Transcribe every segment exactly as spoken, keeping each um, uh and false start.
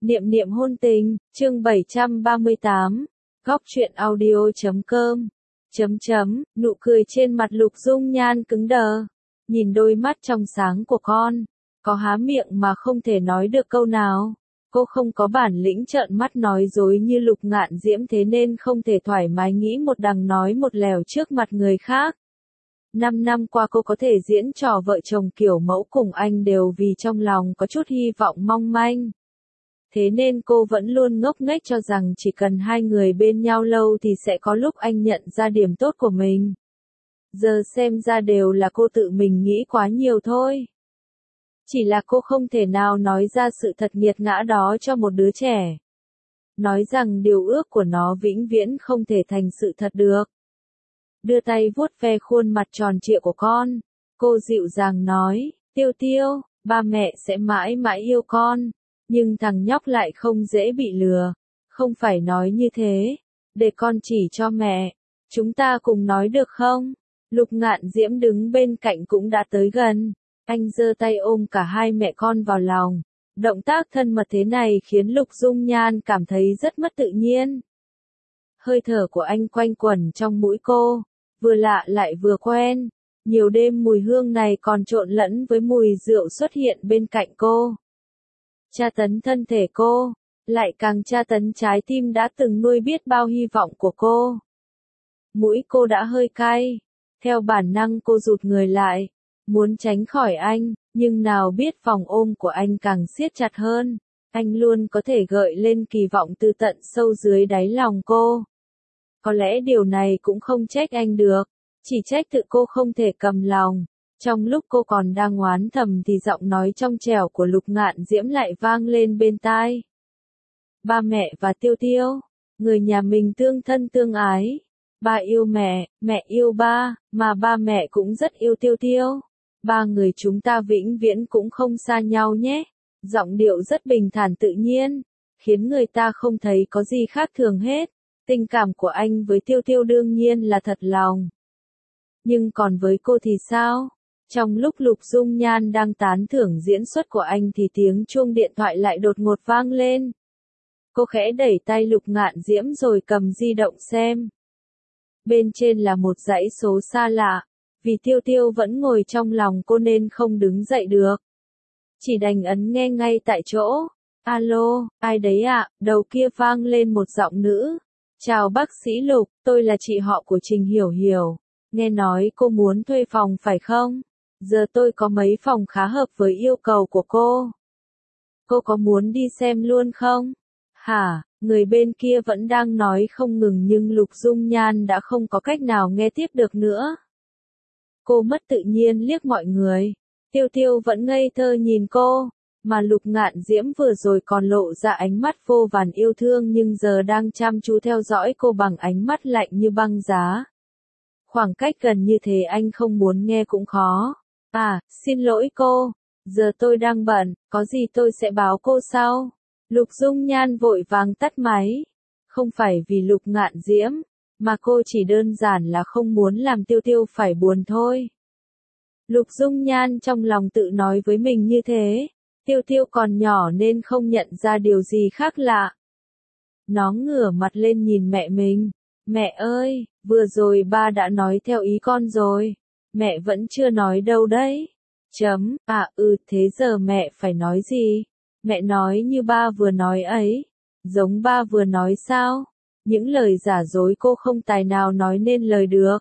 Niệm niệm hôn tình, chương bảy trăm ba mươi tám, góc truyện audio chấm com, chấm chấm, nụ cười trên mặt Lục Dung Nhan cứng đờ, nhìn đôi mắt trong sáng của con, có há miệng mà không thể nói được câu nào. Cô không có bản lĩnh trợn mắt nói dối như Lục Ngạn Diễm, thế nên không thể thoải mái nghĩ một đằng nói một lèo trước mặt người khác. Năm năm qua cô có thể diễn trò vợ chồng kiểu mẫu cùng anh đều vì trong lòng có chút hy vọng mong manh. Thế nên cô vẫn luôn ngốc nghếch cho rằng chỉ cần hai người bên nhau lâu thì sẽ có lúc anh nhận ra điểm tốt của mình. Giờ xem ra đều là cô tự mình nghĩ quá nhiều thôi. Chỉ là cô không thể nào nói ra sự thật nghiệt ngã đó cho một đứa trẻ. Nói rằng điều ước của nó vĩnh viễn không thể thành sự thật được. Đưa tay vuốt ve khuôn mặt tròn trịa của con, cô dịu dàng nói, Tiêu Tiêu, ba mẹ sẽ mãi mãi yêu con. Nhưng thằng nhóc lại không dễ bị lừa. Không phải nói như thế. Để con chỉ cho mẹ. Chúng ta cùng nói được không? Lục Ngạn Diễm đứng bên cạnh cũng đã tới gần. Anh giơ tay ôm cả hai mẹ con vào lòng. Động tác thân mật thế này khiến Lục Dung Nhan cảm thấy rất mất tự nhiên. Hơi thở của anh quanh quẩn trong mũi cô. Vừa lạ lại vừa quen. Nhiều đêm mùi hương này còn trộn lẫn với mùi rượu xuất hiện bên cạnh cô. Tra tấn thân thể cô, lại càng tra tấn trái tim đã từng nuôi biết bao hy vọng của cô. Mũi cô đã hơi cay, theo bản năng cô rụt người lại, muốn tránh khỏi anh, nhưng nào biết vòng ôm của anh càng siết chặt hơn, anh luôn có thể gợi lên kỳ vọng từ tận sâu dưới đáy lòng cô. Có lẽ điều này cũng không trách anh được, chỉ trách tự cô không thể cầm lòng. Trong lúc cô còn đang oán thầm thì giọng nói trong trẻo của Lục Ngạn Diễm lại vang lên bên tai. Ba mẹ và Tiêu Tiêu, người nhà mình tương thân tương ái. Ba yêu mẹ, mẹ yêu ba, mà ba mẹ cũng rất yêu Tiêu Tiêu. Ba người chúng ta vĩnh viễn cũng không xa nhau nhé. Giọng điệu rất bình thản tự nhiên, khiến người ta không thấy có gì khác thường hết. Tình cảm của anh với Tiêu Tiêu đương nhiên là thật lòng. Nhưng còn với cô thì sao? Trong lúc Lục Dung Nhan đang tán thưởng diễn xuất của anh thì tiếng chuông điện thoại lại đột ngột vang lên. Cô khẽ đẩy tay Lục Ngạn Diễm rồi cầm di động xem. Bên trên là một dãy số xa lạ, vì Tiêu Tiêu vẫn ngồi trong lòng cô nên không đứng dậy được. Chỉ đành ấn nghe ngay tại chỗ. Alo, ai đấy ạ? À? Đầu kia vang lên một giọng nữ. Chào bác sĩ Lục, tôi là chị họ của Trình Hiểu Hiểu. Nghe nói cô muốn thuê phòng phải không? Giờ tôi có mấy phòng khá hợp với yêu cầu của cô. Cô có muốn đi xem luôn không? Hả, người bên kia vẫn đang nói không ngừng nhưng Lục Dung Nhan đã không có cách nào nghe tiếp được nữa. Cô mất tự nhiên liếc mọi người. Tiêu Tiêu vẫn ngây thơ nhìn cô, mà Lục Ngạn Diễm vừa rồi còn lộ ra ánh mắt vô vàn yêu thương nhưng giờ đang chăm chú theo dõi cô bằng ánh mắt lạnh như băng giá. Khoảng cách gần như thế anh không muốn nghe cũng khó. À, xin lỗi cô, giờ tôi đang bận, có gì tôi sẽ báo cô sau. Lục Dung Nhan vội vàng tắt máy. Không phải vì Lục Ngạn Diễm, mà cô chỉ đơn giản là không muốn làm Tiêu Tiêu phải buồn thôi. Lục Dung Nhan trong lòng tự nói với mình như thế. Tiêu Tiêu còn nhỏ nên không nhận ra điều gì khác lạ. Nó ngửa mặt lên nhìn mẹ mình. Mẹ ơi, vừa rồi ba đã nói theo ý con rồi. Mẹ vẫn chưa nói đâu đấy. Chấm, à ừ thế giờ mẹ phải nói gì? Mẹ nói như ba vừa nói ấy. Giống ba vừa nói sao? Những lời giả dối cô không tài nào nói nên lời được.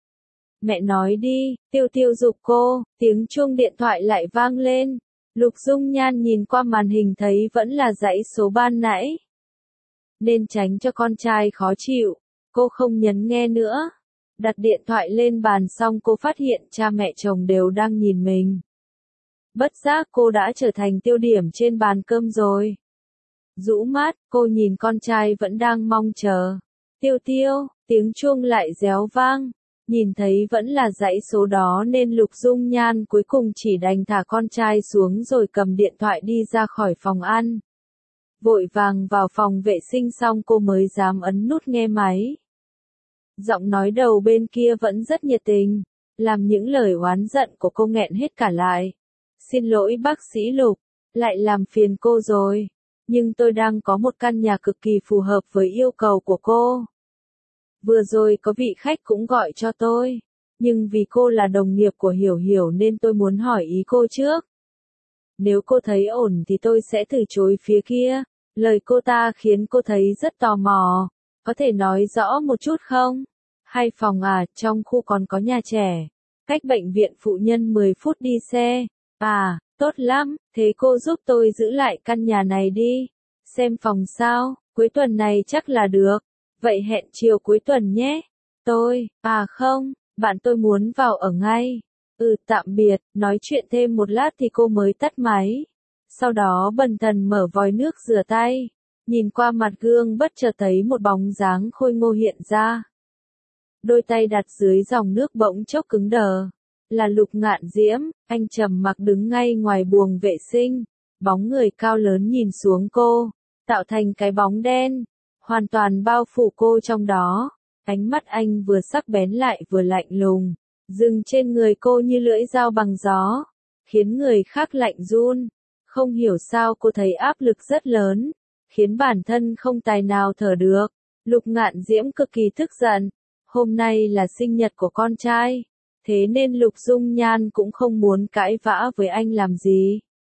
Mẹ nói đi, Tiêu Tiêu giục cô, tiếng chuông điện thoại lại vang lên. Lục Dung Nhan nhìn qua màn hình thấy vẫn là dãy số ban nãy. Nên tránh cho con trai khó chịu, cô không nhấn nghe nữa. Đặt điện thoại lên bàn xong cô phát hiện cha mẹ chồng đều đang nhìn mình. Bất giác cô đã trở thành tiêu điểm trên bàn cơm rồi. Rũ mắt, cô nhìn con trai vẫn đang mong chờ. Tiêu Tiêu, tiếng chuông lại réo vang. Nhìn thấy vẫn là dãy số đó nên Lục Dung Nhan cuối cùng chỉ đành thả con trai xuống rồi cầm điện thoại đi ra khỏi phòng ăn. Vội vàng vào phòng vệ sinh xong cô mới dám ấn nút nghe máy. Giọng nói đầu bên kia vẫn rất nhiệt tình, làm những lời oán giận của cô nghẹn hết cả lại. Xin lỗi bác sĩ Lục, lại làm phiền cô rồi. nhưng tôi đang có một căn nhà cực kỳ phù hợp với yêu cầu của cô. Vừa rồi có vị khách cũng gọi cho tôi, nhưng vì cô là đồng nghiệp của Hiểu Hiểu nên tôi muốn hỏi ý cô trước. Nếu cô thấy ổn thì tôi sẽ từ chối phía kia. Lời cô ta khiến cô thấy rất tò mò. Có thể nói rõ một chút không? Hai phòng à, trong khu còn có nhà trẻ. Cách bệnh viện phụ nhân mười phút đi xe. À, tốt lắm, thế cô giúp tôi giữ lại căn nhà này đi. Xem phòng sao, cuối tuần này chắc là được. Vậy hẹn chiều cuối tuần nhé. Tôi, à không, bạn tôi muốn vào ở ngay. Ừ, tạm biệt, nói chuyện thêm một lát thì cô mới tắt máy. Sau đó bần thần mở vòi nước rửa tay. Nhìn qua mặt gương bất chợt thấy một bóng dáng khôi ngô hiện ra. Đôi tay đặt dưới dòng nước bỗng chốc cứng đờ. Là Lục Ngạn Diễm, anh trầm mặc đứng ngay ngoài buồng vệ sinh. Bóng người cao lớn nhìn xuống cô, tạo thành cái bóng đen, hoàn toàn bao phủ cô trong đó. Ánh mắt anh vừa sắc bén lại vừa lạnh lùng, dừng trên người cô như lưỡi dao bằng gió, khiến người khác lạnh run. Không hiểu sao cô thấy áp lực rất lớn, khiến bản thân không tài nào thở được. Lục Ngạn Diễm cực kỳ tức giận. Hôm nay là sinh nhật của con trai, thế nên Lục Dung Nhan cũng không muốn cãi vã với anh làm gì.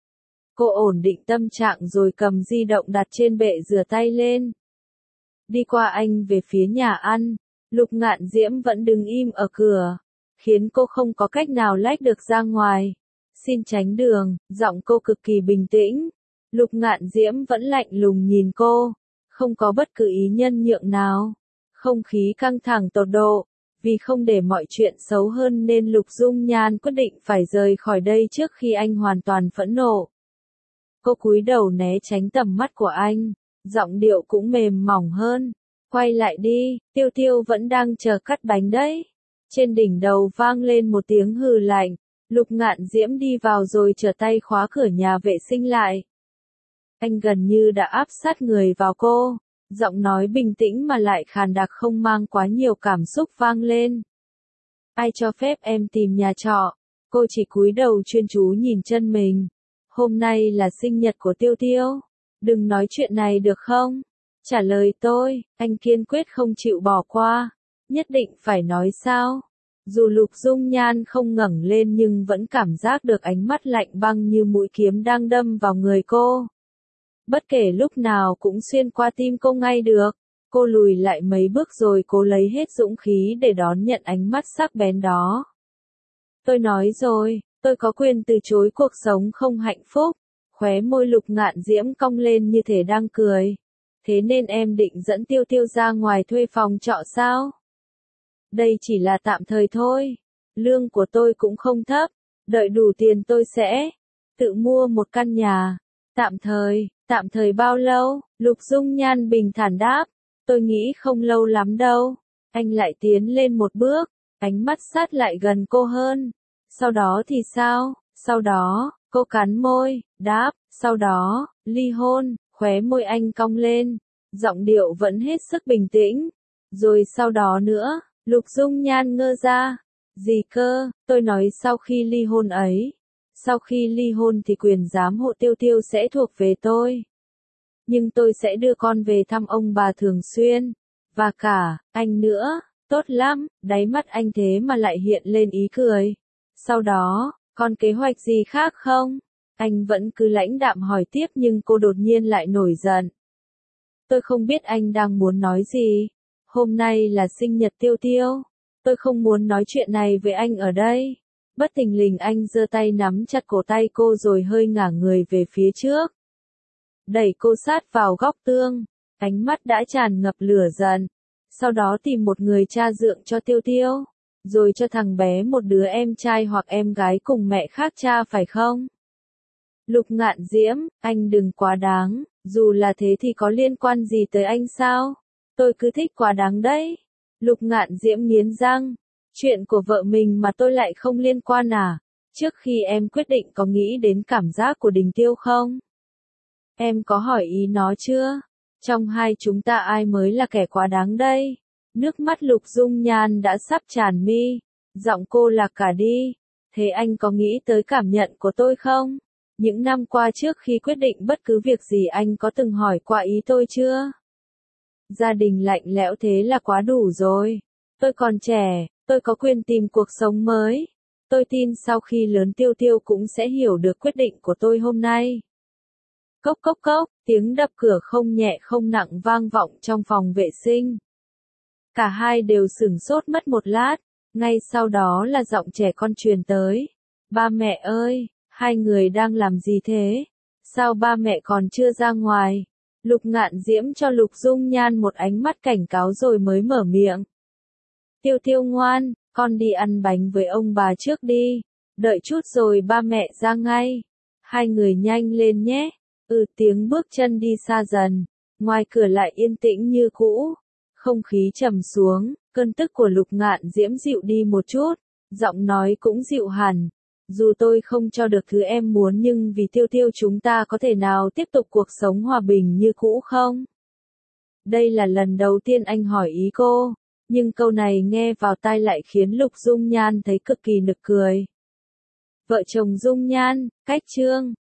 Cô ổn định tâm trạng rồi cầm di động đặt trên bệ rửa tay lên. Đi qua anh về phía nhà ăn, Lục Ngạn Diễm vẫn đứng im ở cửa, khiến cô không có cách nào lách được ra ngoài. Xin tránh đường, giọng cô cực kỳ bình tĩnh. Lục Ngạn Diễm vẫn lạnh lùng nhìn cô, không có bất cứ ý nhân nhượng nào. Không khí căng thẳng tột độ, vì không để mọi chuyện xấu hơn nên Lục Dung Nhan quyết định phải rời khỏi đây trước khi anh hoàn toàn phẫn nộ. Cô cúi đầu né tránh tầm mắt của anh, giọng điệu cũng mềm mỏng hơn. Quay lại đi, Tiêu Tiêu vẫn đang chờ cắt bánh đấy. Trên đỉnh đầu vang lên một tiếng hừ lạnh. Lục Ngạn Diễm đi vào rồi trở tay khóa cửa nhà vệ sinh lại. Anh gần như đã áp sát người vào cô, giọng nói bình tĩnh mà lại khàn đặc không mang quá nhiều cảm xúc vang lên. Ai cho phép em tìm nhà trọ? Cô chỉ cúi đầu chuyên chú nhìn chân mình. Hôm nay là sinh nhật của Tiêu Tiêu. Đừng nói chuyện này được không? Trả lời tôi, anh kiên quyết không chịu bỏ qua. Nhất định phải nói sao? Dù Lục Dung Nhan không ngẩng lên nhưng vẫn cảm giác được ánh mắt lạnh băng như mũi kiếm đang đâm vào người cô. Bất kể lúc nào cũng xuyên qua tim cô ngay được. Cô lùi lại mấy bước rồi cố lấy hết dũng khí để đón nhận ánh mắt sắc bén đó. Tôi nói rồi, tôi có quyền từ chối cuộc sống không hạnh phúc. Khóe môi Lục Ngạn Diễm cong lên như thể đang cười. Thế nên em định dẫn Tiêu Tiêu ra ngoài thuê phòng trọ sao? Đây chỉ là tạm thời thôi. Lương của tôi cũng không thấp. Đợi đủ tiền tôi sẽ tự mua một căn nhà. Tạm thời, tạm thời bao lâu? Lục Dung Nhan bình thản đáp. Tôi nghĩ không lâu lắm đâu. Anh lại tiến lên một bước, ánh mắt sát lại gần cô hơn. Sau đó thì sao? Sau đó, cô cắn môi, đáp, sau đó, ly hôn. Khóe môi anh cong lên, giọng điệu vẫn hết sức bình tĩnh. Rồi sau đó nữa, Lục Dung Nhan ngơ ra. Gì cơ? Tôi nói sau khi ly hôn ấy. Sau khi ly hôn thì quyền giám hộ Tiêu Tiêu sẽ thuộc về tôi. Nhưng tôi sẽ đưa con về thăm ông bà thường xuyên. Và cả, anh nữa. Tốt lắm, đáy mắt anh thế mà lại hiện lên ý cười. Sau đó, còn kế hoạch gì khác không? Anh vẫn cứ lãnh đạm hỏi tiếp nhưng cô đột nhiên lại nổi giận. Tôi không biết anh đang muốn nói gì. Hôm nay là sinh nhật Tiêu Tiêu. Tôi không muốn nói chuyện này với anh ở đây. Bất thình lình anh giơ tay nắm chặt cổ tay cô rồi hơi ngả người về phía trước. Đẩy cô sát vào góc tường. Ánh mắt đã tràn ngập lửa giận. Sau đó tìm một người cha dượng cho Tiêu Tiêu. Rồi cho thằng bé một đứa em trai hoặc em gái cùng mẹ khác cha phải không? Lục Ngạn Diễm, anh đừng quá đáng. Dù là thế thì có liên quan gì tới anh sao? Tôi cứ thích quá đáng đấy. Lục Ngạn Diễm nghiến răng. Chuyện của vợ mình mà tôi lại không liên quan à? Trước khi em quyết định có nghĩ đến cảm giác của Đình Tiêu không? Em có hỏi ý nó chưa? Trong hai chúng ta ai mới là kẻ quá đáng đây? Nước mắt Lục Dung Nhan đã sắp tràn mi. Giọng cô lạc cả đi. Thế anh có nghĩ tới cảm nhận của tôi không? Những năm qua trước khi quyết định bất cứ việc gì anh có từng hỏi qua ý tôi chưa? Gia đình lạnh lẽo thế là quá đủ rồi. Tôi còn trẻ, tôi có quyền tìm cuộc sống mới. Tôi tin sau khi lớn Tiêu Tiêu cũng sẽ hiểu được quyết định của tôi hôm nay. Cốc cốc cốc, tiếng đập cửa không nhẹ không nặng vang vọng trong phòng vệ sinh. Cả hai đều sửng sốt mất một lát, ngay sau đó là giọng trẻ con truyền tới. Ba mẹ ơi, hai người đang làm gì thế? Sao ba mẹ còn chưa ra ngoài? Lục Ngạn Diễm cho Lục Dung Nhan một ánh mắt cảnh cáo rồi mới mở miệng. Tiêu Tiêu ngoan, con đi ăn bánh với ông bà trước đi, đợi chút rồi ba mẹ ra ngay. Hai người nhanh lên nhé. Ừ, tiếng bước chân đi xa dần, ngoài cửa lại yên tĩnh như cũ. Không khí trầm xuống, cơn tức của Lục Ngạn Diễm dịu đi một chút, giọng nói cũng dịu hẳn. Dù tôi không cho được thứ em muốn nhưng vì Tiêu Tiêu chúng ta có thể nào tiếp tục cuộc sống hòa bình như cũ không? Đây là lần đầu tiên anh hỏi ý cô, nhưng câu này nghe vào tai lại khiến Lục Dung Nhan thấy cực kỳ nực cười. Vợ chồng Dung Nhan, cách chương.